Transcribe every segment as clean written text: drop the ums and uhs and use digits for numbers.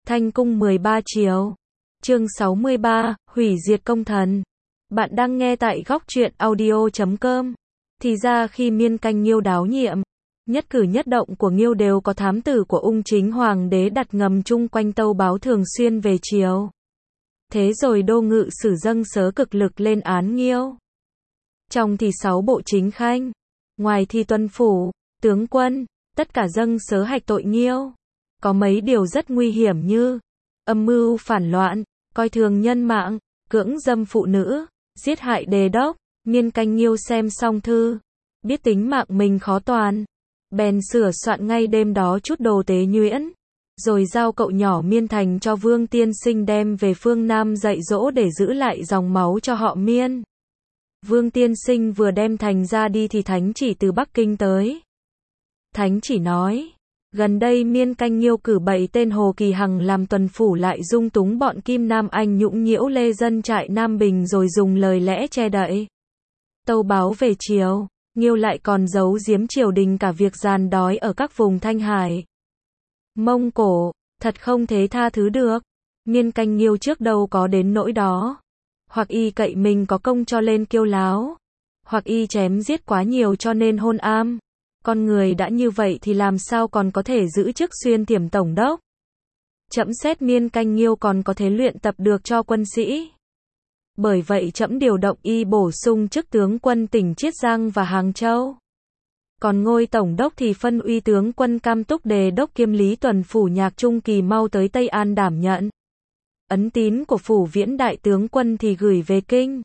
Thanh cung 13 chiều. Chương 63, hủy diệt công thần. Bạn đang nghe tại góc truyện audio.com. Thì ra khi Miên Canh Nghiêu đáo nhiệm, nhất cử nhất động của Nghiêu đều có thám tử của ung chính hoàng đế đặt ngầm chung quanh tâu báo thường xuyên về chiều. Thế rồi đô ngự sử dâng sớ cực lực lên án Nghiêu. Trong thì 6 bộ chính khanh, ngoài thì tuân phủ, tướng quân, tất cả dâng sớ hạch tội Nghiêu. Có mấy điều rất nguy hiểm như âm mưu phản loạn, coi thường nhân mạng, cưỡng dâm phụ nữ, giết hại đề đốc. Miên Canh Nghiêu xem xong thư, biết tính mạng mình khó toàn, bèn sửa soạn ngay đêm đó chút đồ tế nhuyễn, rồi giao cậu nhỏ Miên Thành cho Vương Tiên Sinh đem về phương Nam dạy dỗ để giữ lại dòng máu cho họ Miên. Vương Tiên Sinh vừa đem Thành ra đi thì Thánh Chỉ từ Bắc Kinh tới. Thánh Chỉ nói, gần đây Miên Canh Nghiêu cử bậy tên Hồ Kỳ Hằng làm tuần phủ lại dung túng bọn Kim Nam Anh nhũng nhiễu lê dân trại Nam Bình rồi dùng lời lẽ che đậy. Tâu báo về chiều, Nghiêu lại còn giấu giếm triều đình cả việc giàn đói ở các vùng Thanh Hải, Mông Cổ, thật không thể tha thứ được. Miên Canh Nghiêu trước đâu có đến nỗi đó. Hoặc y cậy mình có công cho lên kiêu láo, hoặc y chém giết quá nhiều cho nên hôn am. Con người đã như vậy thì làm sao còn có thể giữ chức xuyên tiểm tổng đốc. Trẫm xét Miên Canh Nghiêu còn có thể luyện tập được cho quân sĩ. Bởi vậy trẫm điều động y bổ sung chức tướng quân tỉnh Chiết Giang và Hàng Châu. Còn ngôi tổng đốc thì phân uy tướng quân Cam Túc đề đốc kiêm lý tuần phủ Nhạc Trung Kỳ mau tới Tây An đảm nhận. Ấn tín của phủ viễn đại tướng quân thì gửi về kinh.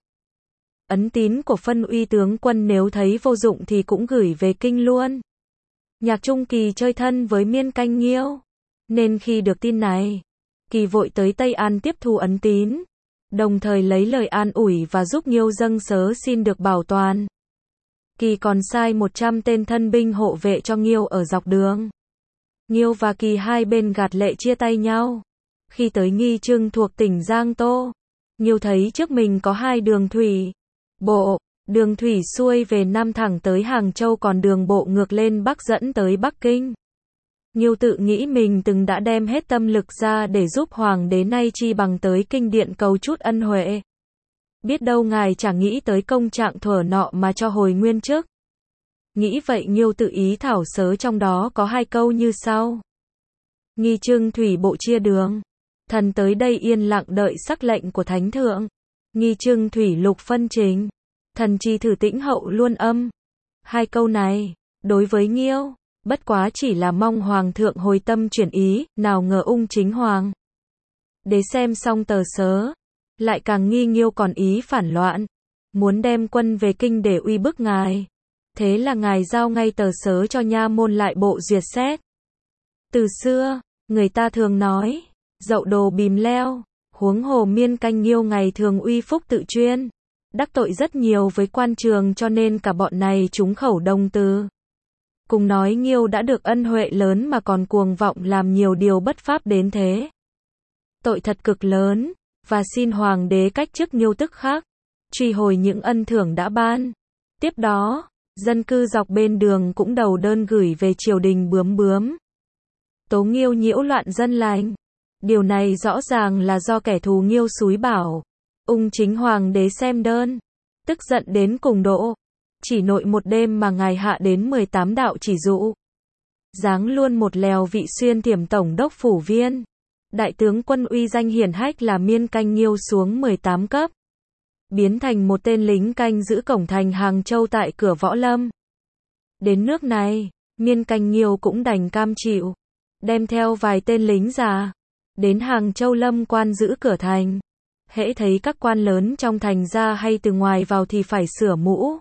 Ấn tín của phân uy tướng quân nếu thấy vô dụng thì cũng gửi về kinh luôn. Nhạc Trung Kỳ chơi thân với Miên Canh Nghiêu, nên khi được tin này, Kỳ vội tới Tây An tiếp thu ấn tín, đồng thời lấy lời an ủi và giúp Nghiêu dâng sớ xin được bảo toàn. Kỳ còn sai 100 tên thân binh hộ vệ cho Nghiêu ở dọc đường. Nghiêu và Kỳ hai bên gạt lệ chia tay nhau. Khi tới Nghi Trưng thuộc tỉnh Giang Tô, Nghiêu thấy trước mình có hai đường thủy bộ, đường thủy xuôi về Nam thẳng tới Hàng Châu, còn đường bộ ngược lên Bắc dẫn tới Bắc Kinh. Nghiêu tự nghĩ mình từng đã đem hết tâm lực ra để giúp hoàng đế, nay chi bằng tới kinh điện cầu chút ân huệ. Biết đâu ngài chẳng nghĩ tới công trạng thuở nọ mà cho hồi nguyên chức. Nghĩ vậy Nghiêu tự ý thảo sớ, trong đó có hai câu như sau. Nghi Trưng thủy bộ chia đường, thần tới đây yên lặng đợi sắc lệnh của thánh thượng. Nghi Trưng thủy lục phân trình, thần chi thử tĩnh hậu luôn âm. Hai câu này, đối với Nghiêu, bất quá chỉ là mong hoàng thượng hồi tâm chuyển ý, nào ngờ ung chính hoàng đế xem xong tờ sớ, lại càng nghi Nghiêu còn ý phản loạn, muốn đem quân về kinh để uy bức ngài. Thế là ngài giao ngay tờ sớ cho nha môn lại bộ duyệt xét. Từ xưa, người ta thường nói, dậu đồ bìm leo, huống hồ Miên Canh Nghiêu ngày thường uy phúc tự chuyên, đắc tội rất nhiều với quan trường, cho nên cả bọn này trúng khẩu đồng từ. Cùng nói Nghiêu đã được ân huệ lớn mà còn cuồng vọng làm nhiều điều bất pháp đến thế. Tội thật cực lớn, và xin hoàng đế cách chức Nghiêu tức khắc, truy hồi những ân thưởng đã ban. Tiếp đó, dân cư dọc bên đường cũng đầu đơn gửi về triều đình bướm. Tố Nghiêu nhiễu loạn dân lành. Điều này rõ ràng là do kẻ thù Nghiêu xúi bảo. Ung chính hoàng đế xem đơn, tức giận đến cùng độ. Chỉ nội một đêm mà ngài hạ đến 18 đạo chỉ dụ. Giáng luôn một lèo vị xuyên tiểm tổng đốc phủ viên. Đại tướng quân uy danh hiển hách là Miên Canh Nghiêu xuống 18 cấp. Biến thành một tên lính canh giữ cổng thành Hàng Châu tại cửa Võ Lâm. Đến nước này, Miên Canh Nghiêu cũng đành cam chịu. Đem theo vài tên lính già, đến Hàng Châu lâm quan giữ cửa thành. Hễ thấy các quan lớn trong thành ra hay từ ngoài vào thì phải sửa mũ,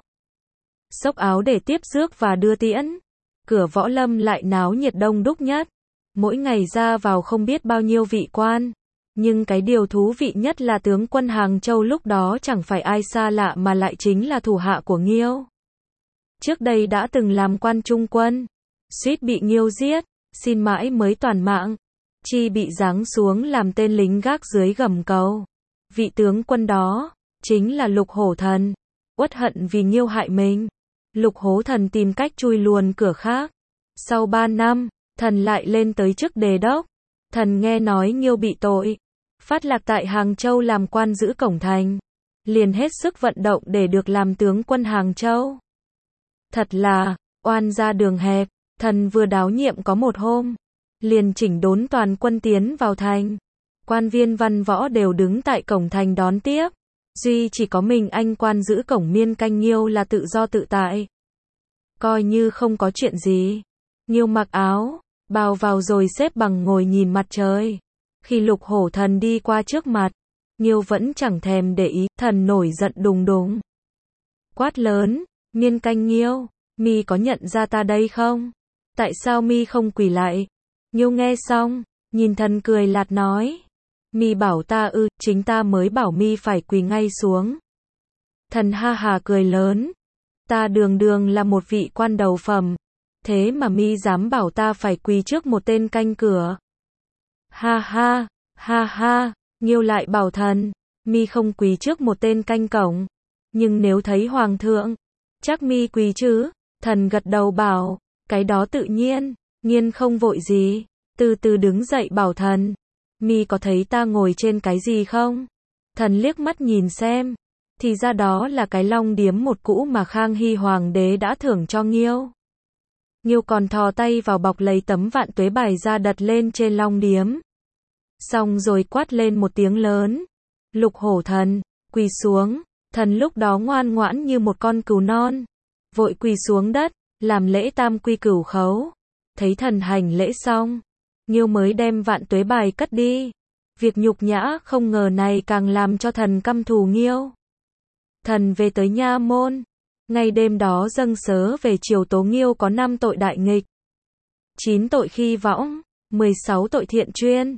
xốc áo để tiếp rước và đưa tiễn. Cửa Võ Lâm lại náo nhiệt đông đúc nhất. Mỗi ngày ra vào không biết bao nhiêu vị quan. Nhưng cái điều thú vị nhất là tướng quân Hàng Châu lúc đó chẳng phải ai xa lạ mà lại chính là thủ hạ của Nghiêu. Trước đây đã từng làm quan trung quân, suýt bị Nghiêu giết, xin mãi mới toàn mạng. Chi bị giáng xuống làm tên lính gác dưới gầm cầu. Vị tướng quân đó, chính là Lục Hổ Thần. Uất hận vì Nghiêu hại mình, Lục Hổ Thần tìm cách chui luồn cửa khác. Sau 3 năm, thần lại lên tới chức đề đốc. Thần nghe nói Nghiêu bị tội, phát lạc tại Hàng Châu làm quan giữ cổng thành, liền hết sức vận động để được làm tướng quân Hàng Châu. Thật là, oan ra đường hẹp, thần vừa đáo nhiệm có một hôm, liền chỉnh đốn toàn quân tiến vào thành. Quan viên văn võ đều đứng tại cổng thành đón tiếp. Duy chỉ có mình anh quan giữ cổng Miên Canh Nghiêu là tự do tự tại. Coi như không có chuyện gì. Nghiêu mặc áo, bào vào rồi xếp bằng ngồi nhìn mặt trời. Khi Lục Hổ Thần đi qua trước mặt, Nghiêu vẫn chẳng thèm để ý, thần nổi giận đùng đùng. Quát lớn, Miên Canh Nghiêu, mi có nhận ra ta đây không? Tại sao mi không quỳ lại? Nghiêu nghe xong, nhìn thần cười lạt nói. Mi bảo ta ư, chính ta mới bảo mi phải quỳ ngay xuống. Thần ha hà cười lớn. Ta đường đường là một vị quan đầu phẩm. Thế mà mi dám bảo ta phải quỳ trước một tên canh cửa. Ha ha, Nghiêu lại bảo thần. Mi không quỳ trước một tên canh cổng. Nhưng nếu thấy hoàng thượng, chắc mi quỳ chứ. Thần gật đầu bảo, cái đó tự nhiên, nghiên không vội gì. Từ từ đứng dậy bảo thần. Mi có thấy ta ngồi trên cái gì không? Thần liếc mắt nhìn xem. Thì ra đó là cái long điếm một cũ mà Khang Hy Hoàng đế đã thưởng cho Nghiêu. Nghiêu còn thò tay vào bọc lấy tấm vạn tuế bài ra đặt lên trên long điếm. Xong rồi quát lên một tiếng lớn. Lục Hổ Thần, quỳ xuống. Thần lúc đó ngoan ngoãn như một con cừu non. Vội quỳ xuống đất, làm lễ tam quy cửu khấu. Thấy thần hành lễ xong, Nghiêu mới đem vạn tuế bài cất đi. Việc nhục nhã không ngờ này càng làm cho thần căm thù Nghiêu. Thần về tới nha môn. Ngay đêm đó dâng sớ về triều tố Nghiêu có 5 tội đại nghịch. 9 tội khi võng, 16 tội thiện chuyên,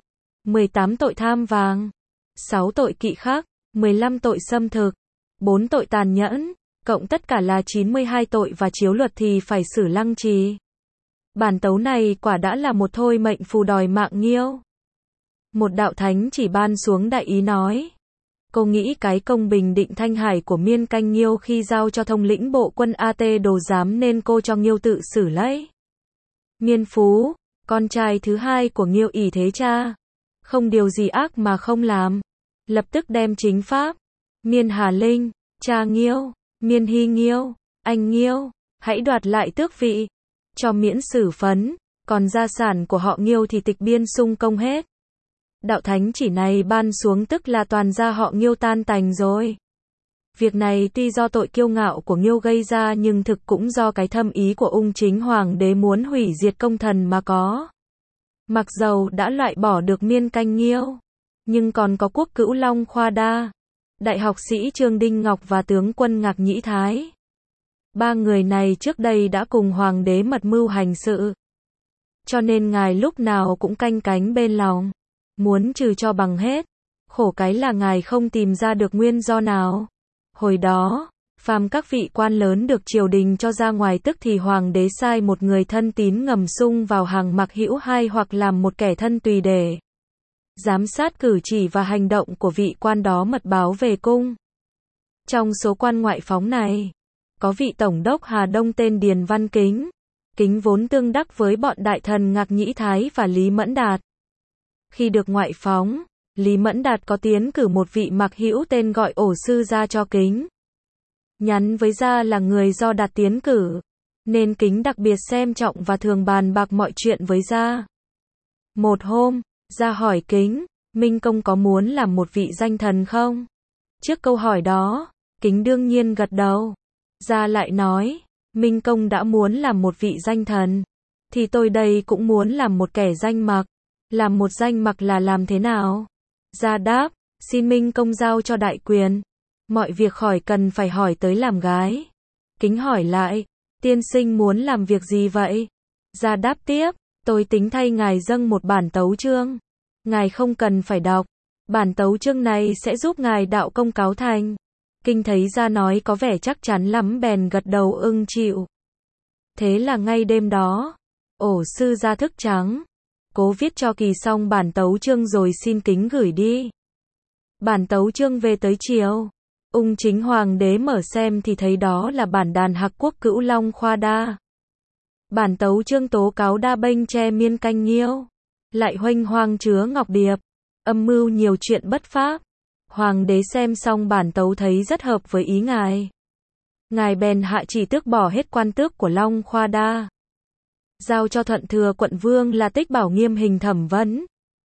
18 tội tham vàng, 6 tội kỵ khắc, 15 tội xâm thực, 4 tội tàn nhẫn, cộng tất cả là 92 tội và chiếu luật thì phải xử lăng trì. Bản tấu này quả đã là một thôi mệnh phù đòi mạng Nghiêu. Một đạo thánh chỉ ban xuống đại ý nói. Cô nghĩ cái công bình định Thanh Hải của Miên Canh Nghiêu khi giao cho thống lĩnh bộ quân AT Đồ Giám nên cô cho Nghiêu tự xử lấy. Miên Phú, con trai thứ hai của Nghiêu ỷ thế cha, không điều gì ác mà không làm. Lập tức đem chính pháp, Miên Hà Linh, cha Nghiêu, Miên Hy Nghiêu, anh Nghiêu, hãy đoạt lại tước vị, cho miễn xử phấn, còn gia sản của họ Nghiêu thì tịch biên sung công hết. Đạo thánh chỉ này ban xuống tức là toàn gia họ Nghiêu tan tành rồi. Việc này tuy do tội kiêu ngạo của Nghiêu gây ra nhưng thực cũng do cái thâm ý của ung chính hoàng đế muốn hủy diệt công thần mà có. Mặc dầu đã loại bỏ được Miên Canh Nghiêu, nhưng còn có quốc cữu Long Khoa Đa, đại học sĩ Trương Đinh Ngọc và tướng quân Ngạc Nhĩ Thái. 3 người này trước đây đã cùng hoàng đế mật mưu hành sự. Cho nên ngài lúc nào cũng canh cánh bên lòng, muốn trừ cho bằng hết. Khổ cái là ngài không tìm ra được nguyên do nào. Hồi đó, phàm các vị quan lớn được triều đình cho ra ngoài tức thì hoàng đế sai một người thân tín ngầm sung vào hàng mặc hữu hai hoặc làm một kẻ thân tùy để giám sát cử chỉ và hành động của vị quan đó mật báo về cung. Trong số quan ngoại phóng này, có vị tổng đốc Hà Đông tên Điền Văn Kính. Kính vốn tương đắc với bọn đại thần Ngạc Nhĩ Thái và Lý Mẫn Đạt. Khi được ngoại phóng, Lý Mẫn Đạt có tiến cử một vị mặc hữu tên gọi Ổ Sư ra cho Kính. Nhắn với Gia là người do Đạt tiến cử, nên Kính đặc biệt xem trọng và thường bàn bạc mọi chuyện với Gia. Một hôm, Gia hỏi Kính, Minh Công có muốn làm một vị danh thần không? Trước câu hỏi đó, Kính đương nhiên gật đầu. Gia lại nói, Minh Công đã muốn làm một vị danh thần, thì tôi đây cũng muốn làm một kẻ danh mặc. Làm một danh mặc là làm thế nào? Gia đáp, xin Minh Công giao cho đại quyền. Mọi việc khỏi cần phải hỏi tới làm gái. Kính hỏi lại, tiên sinh muốn làm việc gì vậy? Gia đáp tiếp, tôi tính thay ngài dâng một bản tấu chương. Ngài không cần phải đọc. Bản tấu chương này sẽ giúp ngài đạo công cáo thành. Kinh thấy Gia nói có vẻ chắc chắn lắm bèn gật đầu ưng chịu. Thế là ngay đêm đó, Ổ Sư Gia thức trắng, cố viết cho kỳ xong bản tấu chương rồi xin Kính gửi đi. Bản tấu chương về tới chiều, ung chính hoàng đế mở xem thì thấy đó là bản đàn hạc quốc cữu Long Khoa Đa. Bản tấu chương tố cáo đa bênh che Miên Canh Nghiêu, lại huênh hoang chứa ngọc điệp, âm mưu nhiều chuyện bất pháp. Hoàng đế xem xong bản tấu thấy rất hợp với ý ngài. Ngài bèn hạ chỉ tước bỏ hết quan tước của Long Khoa Đa, giao cho Thuận Thừa quận vương là Tích Bảo nghiêm hình thẩm vấn.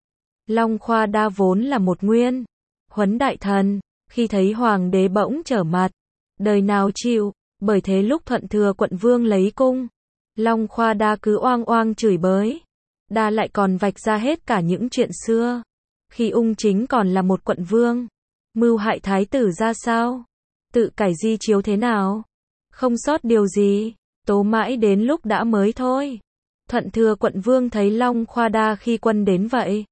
Long Khoa Đa vốn là một nguyên huấn đại thần, khi thấy hoàng đế bỗng trở mặt, đời nào chịu, bởi thế lúc Thuận Thừa quận vương lấy cung, Long Khoa Đa cứ oang oang chửi bới. Đa lại còn vạch ra hết cả những chuyện xưa, khi ung chính còn là một quận vương, mưu hại thái tử ra sao, tự cải di chiếu thế nào, không sót điều gì, tố mãi đến lúc đã mới thôi. Thuận Thừa quận vương thấy Long Khoa Đa khi quân đến vậy,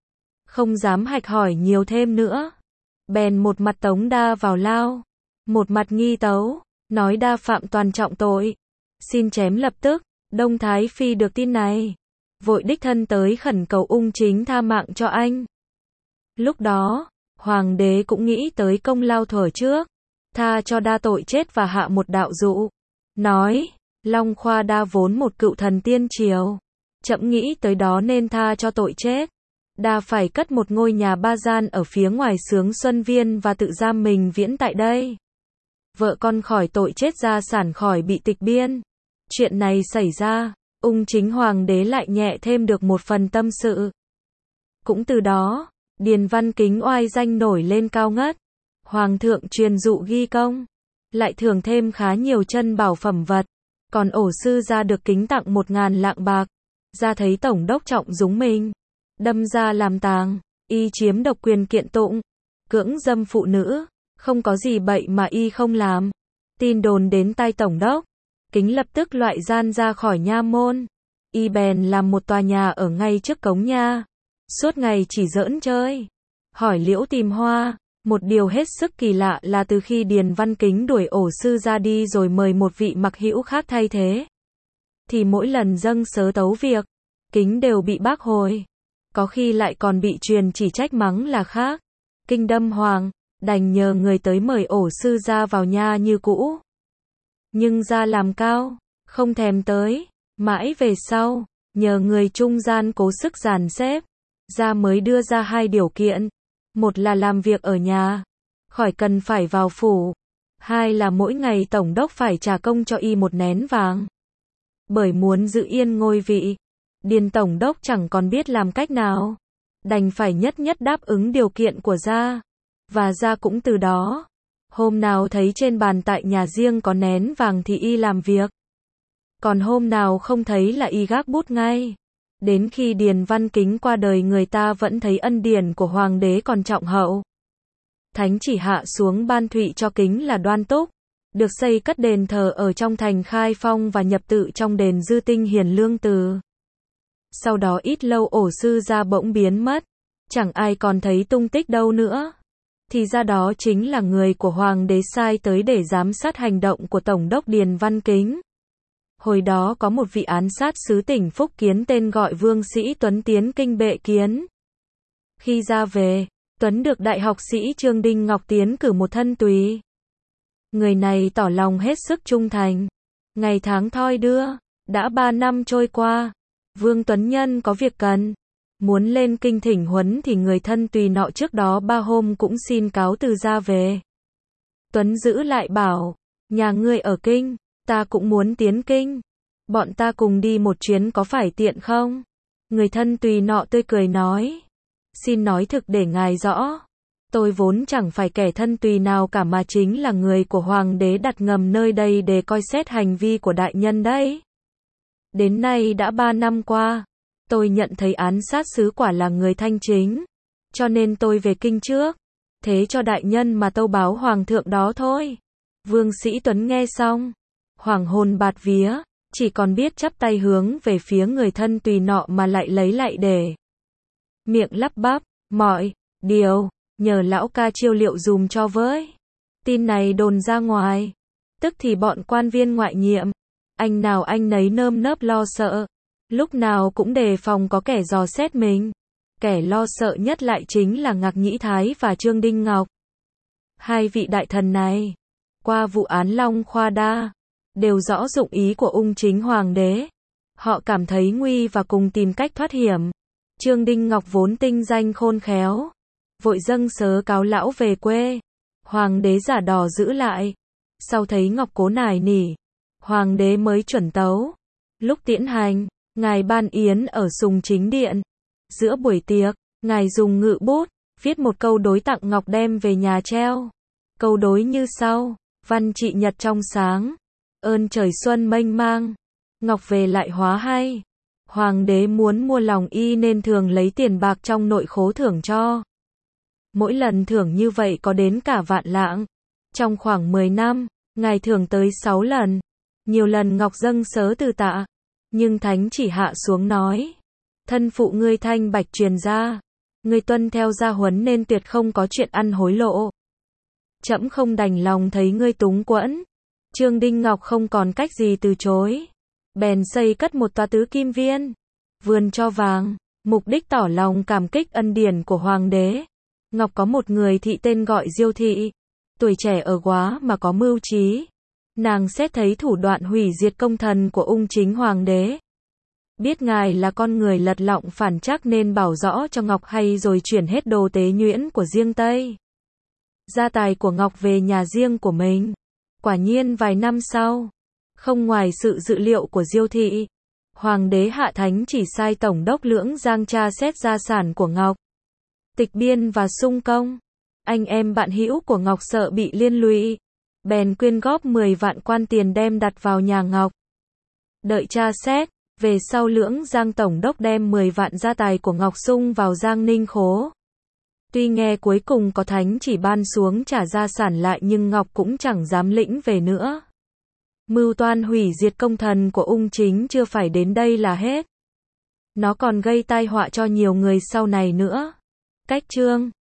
không dám hạch hỏi nhiều thêm nữa, bèn một mặt tống Đa vào lao, một mặt nghi tấu, nói Đa phạm toàn trọng tội, xin chém lập tức. Đông Thái Phi được tin này, vội đích thân tới khẩn cầu ung chính tha mạng cho anh. Lúc đó, hoàng đế cũng nghĩ tới công lao thuở trước, tha cho Đa tội chết và hạ một đạo dụ, nói, Long Khoa Đa vốn một cựu thần tiên triều, trẫm nghĩ tới đó nên tha cho tội chết. Đa phải cất một ngôi nhà ba gian ở phía ngoài Sướng Xuân Viên và tự giam mình viễn tại đây. Vợ con khỏi tội chết, gia sản khỏi bị tịch biên. Chuyện này xảy ra, ung chính hoàng đế lại nhẹ thêm được một phần tâm sự. Cũng từ đó, Điền Văn Kính oai danh nổi lên cao ngất. Hoàng thượng truyền dụ ghi công, lại thưởng thêm khá nhiều chân bảo phẩm vật. Còn ổ sư gia được kính tặng 1000 lạng bạc. Gia thấy tổng đốc trọng dúng mình, đâm ra làm tàng, y chiếm độc quyền kiện tụng, cưỡng dâm phụ nữ, không có gì bậy mà y không làm. Tin đồn đến tai tổng đốc, Kính lập tức loại gian ra khỏi nha môn, y bèn làm một tòa nhà ở ngay trước cống nha, suốt ngày chỉ giỡn chơi, hỏi liễu tìm hoa. Một điều hết sức kỳ lạ là từ khi Điền Văn Kính đuổi ổ sư ra đi rồi mời một vị mặc hữu khác thay thế, thì mỗi lần dâng sớ tấu việc, Kính đều bị bác hồi, có khi lại còn bị truyền chỉ trách mắng là khác. Kinh đâm hoàng, đành nhờ người tới mời ổ sư ra vào nha như cũ. Nhưng ra làm cao, không thèm tới, mãi về sau, nhờ người trung gian cố sức dàn xếp, ra mới đưa ra 2 điều kiện. Một là làm việc ở nhà, khỏi cần phải vào phủ. 2 là mỗi ngày tổng đốc phải trả công cho y 1 nén vàng. Bởi muốn giữ yên ngôi vị, Điền tổng đốc chẳng còn biết làm cách nào, đành phải nhất nhất đáp ứng điều kiện của gia. Và gia cũng từ đó, hôm nào thấy trên bàn tại nhà riêng có nén vàng thì y làm việc, còn hôm nào không thấy là y gác bút ngay. Đến khi Điền Văn Kính qua đời, người ta vẫn thấy ân điển của hoàng đế còn trọng hậu. Thánh chỉ hạ xuống ban thụy cho Kính là Đoan Túc, được xây cất đền thờ ở trong thành Khai Phong và nhập tự trong đền Dư Tinh Hiền Lương Từ. Sau đó ít lâu ổ sư gia bỗng biến mất, chẳng ai còn thấy tung tích đâu nữa. Thì ra đó chính là người của hoàng đế sai tới để giám sát hành động của tổng đốc Điền Văn Kính. Hồi đó có một vị án sát sứ tỉnh Phúc Kiến tên gọi Vương Sĩ Tuấn tiến kinh bệ kiến. Khi ra về, Tuấn được đại học sĩ Trương Đinh Ngọc tiến cử một thân tùy. Người này tỏ lòng hết sức trung thành. Ngày tháng thoi đưa, đã 3 năm trôi qua. Vương Tuấn nhân có việc cần, muốn lên kinh thỉnh huấn thì người thân tùy nọ trước đó 3 hôm cũng xin cáo từ ra về. Tuấn giữ lại bảo, nhà ngươi ở kinh, ta cũng muốn tiến kinh, bọn ta cùng đi một chuyến có phải tiện không? Người thân tùy nọ tươi cười nói, xin nói thực để ngài rõ, tôi vốn chẳng phải kẻ thân tùy nào cả mà chính là người của hoàng đế đặt ngầm nơi đây để coi xét hành vi của đại nhân đấy. Đến nay đã 3 năm qua, tôi nhận thấy án sát sứ quả là người thanh chính, cho nên tôi về kinh trước, thế cho đại nhân mà tâu báo hoàng thượng đó thôi. Vương Sĩ Tuấn nghe xong, hoàng hồn bạt vía, chỉ còn biết chắp tay hướng về phía người thân tùy nọ mà lại lấy lại để miệng lắp bắp, mọi điều, nhờ lão ca chiêu liệu dùm cho với. Tin này đồn ra ngoài, tức thì bọn quan viên ngoại nhiệm, anh nào anh nấy nơm nớp lo sợ, lúc nào cũng đề phòng có kẻ dò xét mình. Kẻ lo sợ nhất lại chính là Ngạc Nhĩ Thái và Trương Đinh Ngọc. 2 vị đại thần này, qua vụ án Long Khoa Đa, đều rõ dụng ý của ung chính hoàng đế. Họ cảm thấy nguy và cùng tìm cách thoát hiểm. Trương Đinh Ngọc vốn tinh danh khôn khéo, vội dâng sớ cáo lão về quê. Hoàng đế giả đò giữ lại. Sau thấy Ngọc cố nài nỉ, hoàng đế mới chuẩn tấu. Lúc tiễn hành, ngài ban yến ở Sùng Chính Điện. Giữa buổi tiệc, ngài dùng ngự bút, viết một câu đối tặng Ngọc đem về nhà treo. Câu đối như sau: văn trị nhật trong sáng, ơn trời xuân mênh mang, Ngọc về lại hóa hay. Hoàng đế muốn mua lòng y nên thường lấy tiền bạc trong nội khố thưởng cho. Mỗi lần thưởng như vậy có đến cả vạn lạng. Trong khoảng 10 năm, ngài thưởng tới 6 lần. Nhiều lần Ngọc dâng sớ từ tạ, nhưng thánh chỉ hạ xuống nói: thân phụ ngươi thanh bạch truyền ra, ngươi tuân theo gia huấn nên tuyệt không có chuyện ăn hối lộ. Trẫm không đành lòng thấy ngươi túng quẫn. Trương Đinh Ngọc không còn cách gì từ chối, bèn xây cất một tòa tứ kim viên, vườn cho vàng, mục đích tỏ lòng cảm kích ân điển của hoàng đế. Ngọc có một người thị tên gọi Diêu thị, tuổi trẻ ở quá mà có mưu trí. Nàng xét thấy thủ đoạn hủy diệt công thần của ung chính hoàng đế, biết ngài là con người lật lọng phản trắc nên bảo rõ cho Ngọc hay rồi chuyển hết đồ tế nhuyễn của riêng Tây, gia tài của Ngọc về nhà riêng của mình. Quả nhiên vài năm sau, không ngoài sự dự liệu của Diêu thị, hoàng đế hạ thánh chỉ sai tổng đốc Lưỡng Giang tra xét gia sản của Ngọc, tịch biên và sung công. Anh em bạn hữu của Ngọc sợ bị liên lụy, bèn quyên góp 10 vạn quan tiền đem đặt vào nhà Ngọc. Đợi tra xét, về sau Lưỡng Giang tổng đốc đem 10 vạn gia tài của Ngọc sung vào Giang Ninh khố. Tuy nghe cuối cùng có thánh chỉ ban xuống trả gia sản lại nhưng Ngọc cũng chẳng dám lĩnh về nữa. Mưu toan hủy diệt công thần của ung chính chưa phải đến đây là hết. Nó còn gây tai họa cho nhiều người sau này nữa. Cách chương